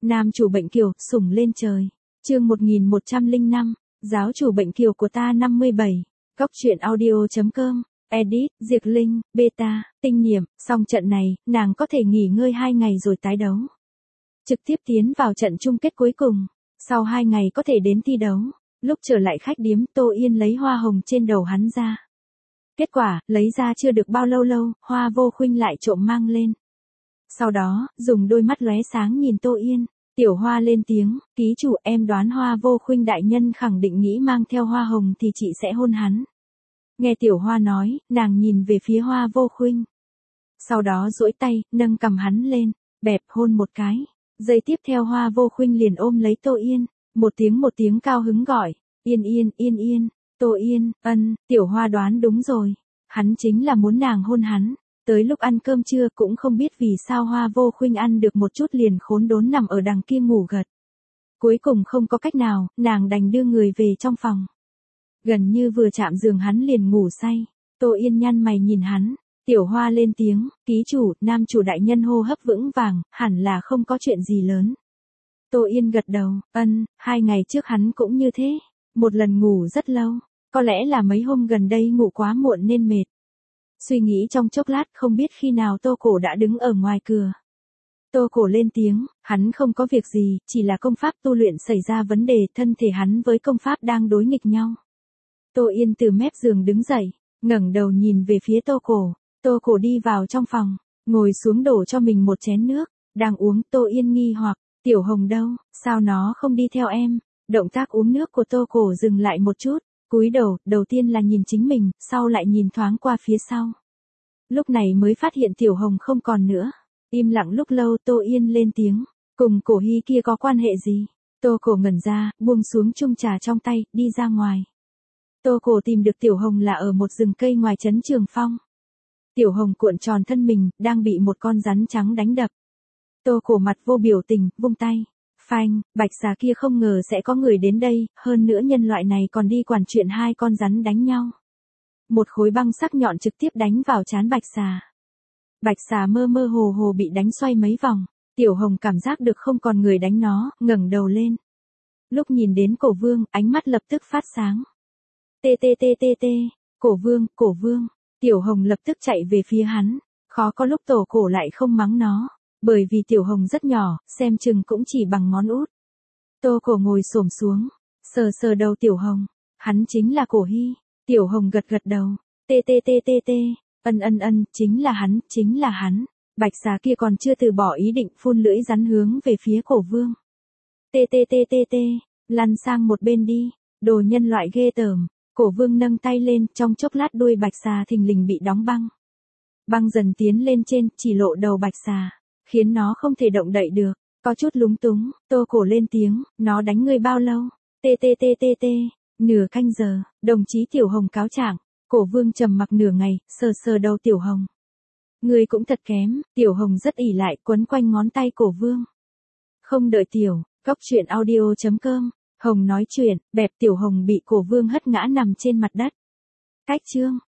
Nam chủ bệnh kiều, sủng lên trời. Chương 1105, giáo chủ bệnh kiều của ta 57. Góc truyện audio.com. Edit, Diệp Linh, Beta, Tinh Niệm. Xong trận này, nàng có thể nghỉ ngơi 2 ngày rồi tái đấu. Trực tiếp tiến vào trận chung kết cuối cùng. Sau 2 ngày có thể đến thi đấu. Lúc trở lại khách điếm, Tô Yên lấy hoa hồng trên đầu hắn ra. Kết quả, lấy ra chưa được bao lâu, Hoa Vô Khuynh lại trộm mang lên. Sau đó, dùng đôi mắt lóe sáng nhìn Tô Yên. Tiểu Hoa lên tiếng, ký chủ em đoán Hoa Vô Khuynh đại nhân khẳng định nghĩ mang theo hoa hồng thì chị sẽ hôn hắn. Nghe Tiểu Hoa nói, nàng nhìn về phía Hoa Vô Khuynh. Sau đó duỗi tay, nâng cầm hắn lên, bẹp hôn một cái. Giây tiếp theo Hoa Vô Khuynh liền ôm lấy Tô Yên, một tiếng cao hứng gọi, Yên Yên, Yên Yên, Tô Yên, Tiểu Hoa đoán đúng rồi. Hắn chính là muốn nàng hôn hắn. Tới lúc ăn cơm trưa cũng không biết vì sao Hoa Vô Khuynh ăn được một chút liền khốn đốn nằm ở đằng kia ngủ gật. Cuối cùng không có cách nào, nàng đành đưa người về trong phòng. Gần như vừa chạm giường hắn liền ngủ say. Tô Yên nhăn mày nhìn hắn. Tiểu Hoa lên tiếng, ký chủ, nam chủ đại nhân hô hấp vững vàng, hẳn là không có chuyện gì lớn. Tô Yên gật đầu, 2 ngày trước hắn cũng như thế. Một lần ngủ rất lâu, có lẽ là mấy hôm gần đây ngủ quá muộn nên mệt. Suy nghĩ trong chốc lát không biết khi nào Tô Cổ đã đứng ở ngoài cửa. Tô Cổ lên tiếng, hắn không có việc gì, chỉ là công pháp tu luyện xảy ra vấn đề, thân thể hắn với công pháp đang đối nghịch nhau. Tô Yên từ mép giường đứng dậy, ngẩng đầu nhìn về phía Tô Cổ. Tô Cổ đi vào trong phòng, ngồi xuống đổ cho mình một chén nước, đang uống. Tô Yên nghi hoặc, Tiểu Hồng đâu, sao nó không đi theo em? Động tác uống nước của Tô Cổ dừng lại một chút, cúi đầu, đầu tiên là nhìn chính mình, sau lại nhìn thoáng qua phía sau. Lúc này mới phát hiện Tiểu Hồng không còn nữa. Im lặng lúc lâu Tô Yên lên tiếng, cùng Cổ Hy kia có quan hệ gì? Tô Cổ ngẩn ra, buông xuống chung trà trong tay, đi ra ngoài. Tô Cổ tìm được Tiểu Hồng là ở một rừng cây ngoài trấn Trường Phong. Tiểu Hồng cuộn tròn thân mình, đang bị một con rắn trắng đánh đập. Tô Cổ mặt vô biểu tình, vung tay. Phanh, bạch xà kia không ngờ sẽ có người đến đây, hơn nữa nhân loại này còn đi quản chuyện 2 con rắn đánh nhau. Một khối băng sắc nhọn trực tiếp đánh vào trán bạch xà. Bạch xà mơ mơ hồ hồ bị đánh xoay mấy vòng. Tiểu Hồng cảm giác được không còn người đánh nó, ngẩng đầu lên. Lúc nhìn đến Cổ Vương, ánh mắt lập tức phát sáng. Tê, Cổ Vương. Tiểu Hồng lập tức chạy về phía hắn. Khó có lúc Tổ Cổ lại không mắng nó. Bởi vì Tiểu Hồng rất nhỏ, xem chừng cũng chỉ bằng ngón út. Tô Cổ ngồi xổm xuống, sờ đầu Tiểu Hồng. Hắn chính là Cổ Hy. Tiểu Hồng gật đầu. Tê. Chính là hắn. Bạch xà kia còn chưa từ bỏ ý định phun lưỡi rắn hướng về phía Cổ Vương. Tê. Lăn sang một bên đi. Đồ nhân loại ghê tởm. Cổ Vương nâng tay lên, trong chốc lát đuôi bạch xà thình lình bị đóng băng. Băng dần tiến lên trên, chỉ lộ đầu bạch xà, khiến nó không thể động đậy được. Có chút lúng túng, Tô Cổ lên tiếng, nó đánh ngươi bao lâu? Tê. Nửa canh giờ, đồng chí Tiểu Hồng cáo trạng. Cổ Vương trầm mặc nửa ngày, sờ đầu Tiểu Hồng. Ngươi cũng thật kém. Tiểu Hồng rất ỷ lại, quấn quanh ngón tay Cổ Vương. Không đợi Góc truyện audio.com. Hồng nói chuyện, bẹp Tiểu Hồng bị Cổ Vương hất ngã nằm trên mặt đất. Cách chương